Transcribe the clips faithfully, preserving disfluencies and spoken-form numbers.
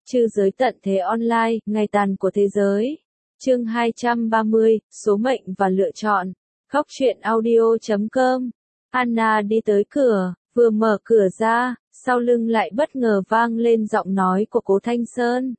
Trư giới tận thế online, ngày tàn của thế giới. Chương hai trăm ba mươi, số mệnh và lựa chọn. Góc truyện audio chấm com. Anna đi tới cửa, vừa mở cửa ra, sau lưng lại bất ngờ vang lên giọng nói của Cố Thanh Sơn.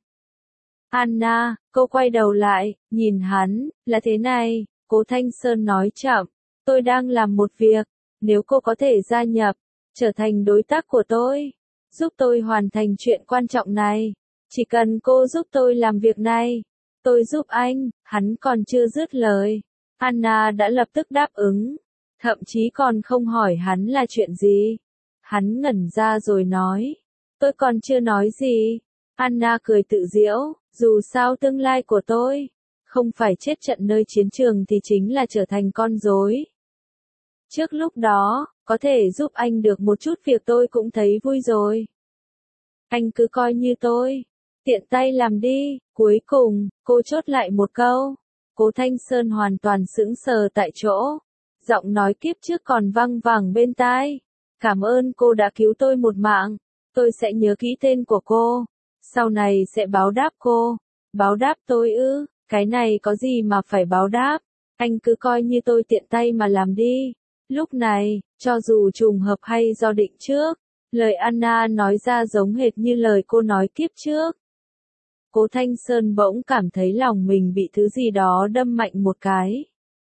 Anna, cô quay đầu lại, nhìn hắn, là thế này, Cố Thanh Sơn nói chậm, tôi đang làm một việc, nếu cô có thể gia nhập, trở thành đối tác của tôi, giúp tôi hoàn thành chuyện quan trọng này, chỉ cần cô giúp tôi làm việc này, tôi giúp anh, hắn còn chưa dứt lời. Anna đã lập tức đáp ứng, thậm chí còn không hỏi hắn là chuyện gì. Hắn ngẩn ra rồi nói, tôi còn chưa nói gì. Anna cười tự giễu, dù sao tương lai của tôi, không phải chết trận nơi chiến trường thì chính là trở thành con rối. Trước lúc đó, có thể giúp anh được một chút việc tôi cũng thấy vui rồi. Anh cứ coi như tôi, tiện tay làm đi. Cuối cùng, cô chốt lại một câu. Cố Thanh Sơn hoàn toàn sững sờ tại chỗ. Giọng nói kiếp trước còn văng vẳng bên tai. Cảm ơn cô đã cứu tôi một mạng. Tôi sẽ nhớ kỹ tên của cô. Sau này sẽ báo đáp cô. Báo đáp tôi ư, cái này có gì mà phải báo đáp. Anh cứ coi như tôi tiện tay mà làm đi. Lúc này, cho dù trùng hợp hay do định trước, lời Anna nói ra giống hệt như lời cô nói kiếp trước. Cố Thanh Sơn bỗng cảm thấy lòng mình bị thứ gì đó đâm mạnh một cái.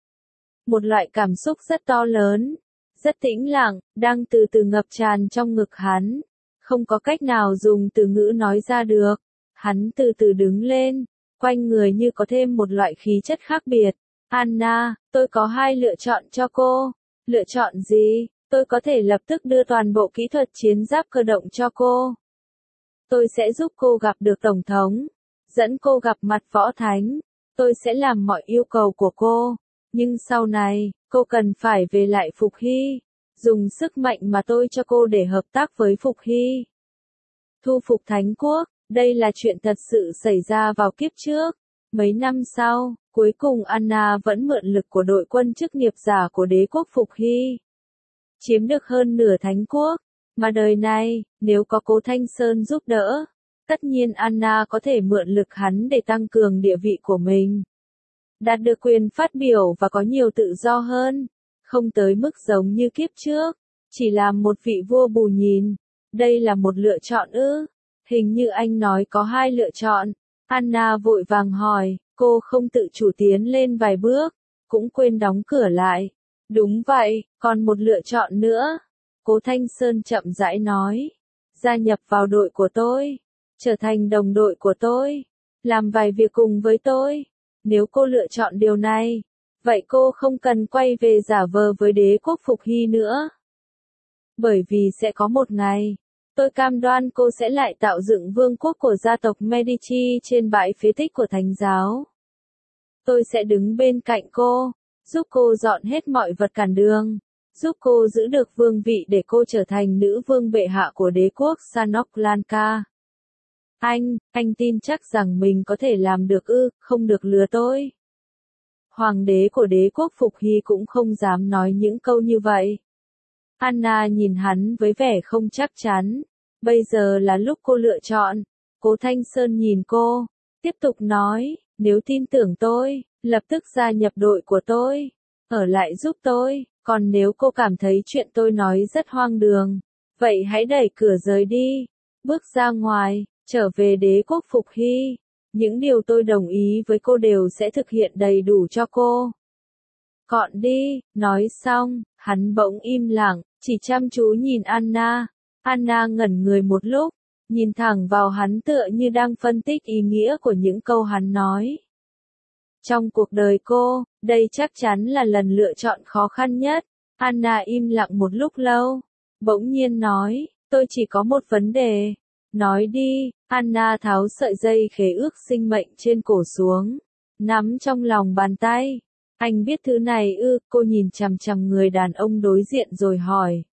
Một loại cảm xúc rất to lớn, rất tĩnh lặng, đang từ từ ngập tràn trong ngực hắn. Không có cách nào dùng từ ngữ nói ra được. Hắn từ từ đứng lên, quanh người như có thêm một loại khí chất khác biệt. Anna, tôi có hai lựa chọn cho cô. Lựa chọn gì? Tôi có thể lập tức đưa toàn bộ kỹ thuật chiến giáp cơ động cho cô. Tôi sẽ giúp cô gặp được Tổng thống, dẫn cô gặp mặt Võ Thánh. Tôi sẽ làm mọi yêu cầu của cô. Nhưng sau này, cô cần phải về lại Phục Hy. Dùng sức mạnh mà tôi cho cô để hợp tác với Phục Hy. Thu phục Thánh Quốc, đây là chuyện thật sự xảy ra vào kiếp trước. Mấy năm sau, cuối cùng Anna vẫn mượn lực của đội quân chức nghiệp giả của đế quốc Phục Hy. Chiếm được hơn nửa Thánh Quốc. Mà đời này, nếu có Cố Thanh Sơn giúp đỡ, tất nhiên Anna có thể mượn lực hắn để tăng cường địa vị của mình. Đạt được quyền phát biểu và có nhiều tự do hơn. Không tới mức giống như kiếp trước, chỉ làm một vị vua bù nhìn. Đây là một lựa chọn ư? Hình như anh nói có hai lựa chọn. Anna vội vàng hỏi, cô không tự chủ tiến lên vài bước, cũng quên đóng cửa lại. Đúng vậy, còn một lựa chọn nữa. Cố Thanh Sơn chậm rãi nói, gia nhập vào đội của tôi, trở thành đồng đội của tôi, làm vài việc cùng với tôi. Nếu cô lựa chọn điều này, vậy cô không cần quay về giả vờ với đế quốc Phục Hy nữa. Bởi vì sẽ có một ngày, tôi cam đoan cô sẽ lại tạo dựng vương quốc của gia tộc Medici trên bãi phế tích của Thánh giáo. Tôi sẽ đứng bên cạnh cô, giúp cô dọn hết mọi vật cản đường, giúp cô giữ được vương vị để cô trở thành nữ vương bệ hạ của đế quốc Sanok Lanka. Anh, anh tin chắc rằng mình có thể làm được ư, không được lừa tôi. Hoàng đế của đế quốc Phục Hy cũng không dám nói những câu như vậy. Anna nhìn hắn với vẻ không chắc chắn. Bây giờ là lúc cô lựa chọn. Cố Thanh Sơn nhìn cô, tiếp tục nói, nếu tin tưởng tôi, lập tức gia nhập đội của tôi, ở lại giúp tôi, còn nếu cô cảm thấy chuyện tôi nói rất hoang đường, vậy hãy đẩy cửa rời đi, bước ra ngoài, trở về đế quốc Phục Hy. Những điều tôi đồng ý với cô đều sẽ thực hiện đầy đủ cho cô. Gọn đi, nói xong, hắn bỗng im lặng, chỉ chăm chú nhìn Anna. Anna ngẩn người một lúc, nhìn thẳng vào hắn tựa như đang phân tích ý nghĩa của những câu hắn nói. Trong cuộc đời cô, đây chắc chắn là lần lựa chọn khó khăn nhất. Anna im lặng một lúc lâu, bỗng nhiên nói, tôi chỉ có một vấn đề. Nói đi. Anna tháo sợi dây khế ước sinh mệnh trên cổ xuống, nắm trong lòng bàn tay. Anh biết thứ này ư? Cô nhìn chằm chằm người đàn ông đối diện rồi hỏi.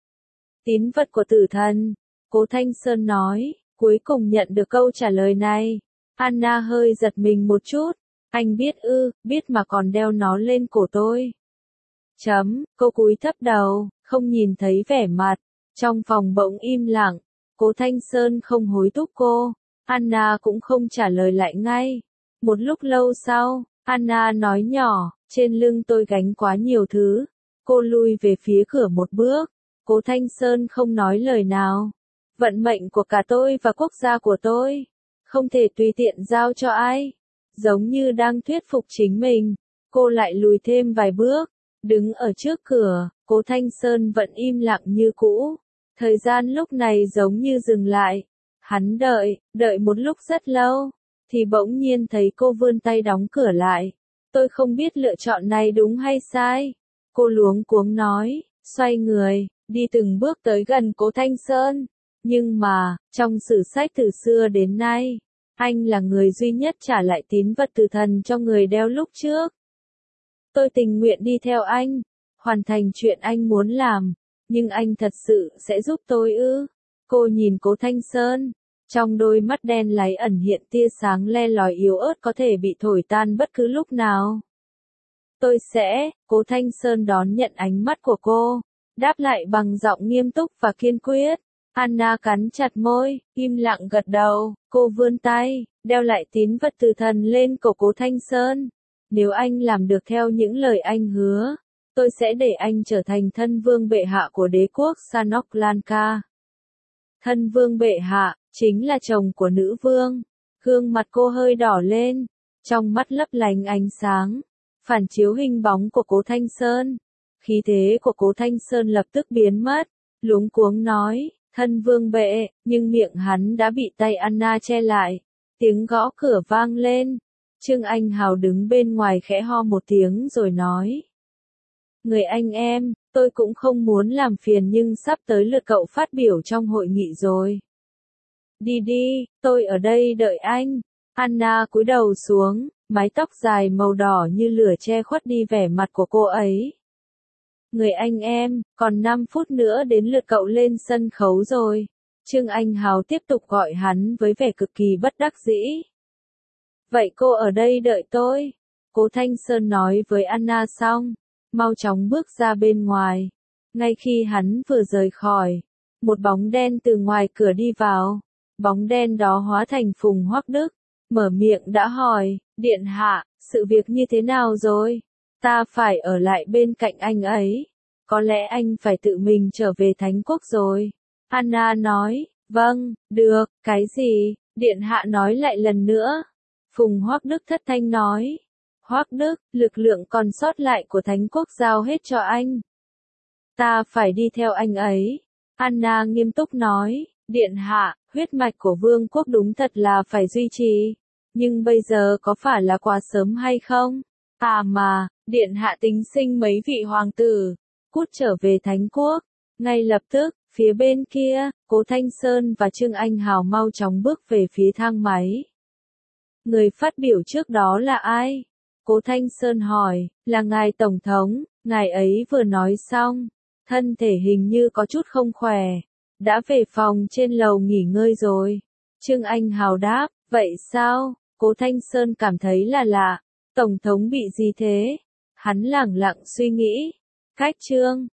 Tín vật của tử thần. Cố Thanh Sơn nói, cuối cùng nhận được câu trả lời này. Anna hơi giật mình một chút. Anh biết ư? Biết mà còn đeo nó lên cổ tôi. Chấm, cô cúi thấp đầu, không nhìn thấy vẻ mặt. Trong phòng bỗng im lặng. Cố Thanh Sơn không hối thúc cô, Anna cũng không trả lời lại ngay. Một lúc lâu sau, Anna nói nhỏ, trên lưng tôi gánh quá nhiều thứ. Cô lui về phía cửa một bước. Cố Thanh Sơn không nói lời nào. Vận mệnh của cả tôi và quốc gia của tôi, không thể tùy tiện giao cho ai. Giống như đang thuyết phục chính mình, cô lại lùi thêm vài bước. Đứng ở trước cửa, Cố Thanh Sơn vẫn im lặng như cũ. Thời gian lúc này giống như dừng lại. Hắn đợi, đợi một lúc rất lâu, thì bỗng nhiên thấy cô vươn tay đóng cửa lại. Tôi không biết lựa chọn này đúng hay sai. Cô luống cuống nói, xoay người, đi từng bước tới gần Cố Thanh Sơn. Nhưng mà, trong sử sách từ xưa đến nay, anh là người duy nhất trả lại tín vật từ thần cho người đeo lúc trước. Tôi tình nguyện đi theo anh, hoàn thành chuyện anh muốn làm, nhưng anh thật sự sẽ giúp tôi ư? Cô nhìn Cố Thanh Sơn, trong đôi mắt đen láy ẩn hiện tia sáng le lói yếu ớt có thể bị thổi tan bất cứ lúc nào. Tôi sẽ, Cố Thanh Sơn đón nhận ánh mắt của cô, đáp lại bằng giọng nghiêm túc và kiên quyết. Anna cắn chặt môi, im lặng gật đầu, cô vươn tay, đeo lại tín vật từ thần lên cổ Cố Thanh Sơn. Nếu anh làm được theo những lời anh hứa, tôi sẽ để anh trở thành thân vương bệ hạ của đế quốc Sanok Lanka. Thân vương bệ hạ, chính là chồng của nữ vương. Gương mặt cô hơi đỏ lên, trong mắt lấp lánh ánh sáng, phản chiếu hình bóng của Cố Thanh Sơn. Khí thế của Cố Thanh Sơn lập tức biến mất, luống cuống nói, thân vương bệ, nhưng miệng hắn đã bị tay Anna che lại. Tiếng gõ cửa vang lên. Trương Anh Hào đứng bên ngoài khẽ ho một tiếng rồi nói. Người anh em, tôi cũng không muốn làm phiền nhưng sắp tới lượt cậu phát biểu trong hội nghị rồi. Đi đi, tôi ở đây đợi anh. Anna cúi đầu xuống, mái tóc dài màu đỏ như lửa che khuất đi vẻ mặt của cô ấy. Người anh em, còn năm phút nữa đến lượt cậu lên sân khấu rồi. Trương Anh Hào tiếp tục gọi hắn với vẻ cực kỳ bất đắc dĩ. Vậy cô ở đây đợi tôi. Cố Thanh Sơn nói với Anna xong, mau chóng bước ra bên ngoài. Ngay khi hắn vừa rời khỏi, một bóng đen từ ngoài cửa đi vào. Bóng đen đó hóa thành Phùng Hoắc Đức, mở miệng đã hỏi, điện hạ, sự việc như thế nào rồi? Ta phải ở lại bên cạnh anh ấy. Có lẽ anh phải tự mình trở về Thánh Quốc rồi. Anna nói, vâng, được, cái gì? Điện hạ nói lại lần nữa. Phùng Hoắc Đức thất thanh nói. Hoắc Đức, lực lượng còn sót lại của Thánh Quốc giao hết cho anh. Ta phải đi theo anh ấy. Anna nghiêm túc nói, điện hạ, huyết mạch của vương quốc đúng thật là phải duy trì. Nhưng bây giờ có phải là quá sớm hay không? À mà, điện hạ tính sinh mấy vị hoàng tử, cút trở về Thánh Quốc. Ngay lập tức, phía bên kia, Cố Thanh Sơn và Trương Anh Hào mau chóng bước về phía thang máy. Người phát biểu trước đó là ai? Cố Thanh Sơn hỏi, là ngài Tổng thống, ngài ấy vừa nói xong, thân thể hình như có chút không khỏe, đã về phòng trên lầu nghỉ ngơi rồi. Trương Anh Hào đáp, vậy sao? Cố Thanh Sơn cảm thấy là lạ, Tổng thống bị gì thế? Hắn lẳng lặng suy nghĩ, cách Trương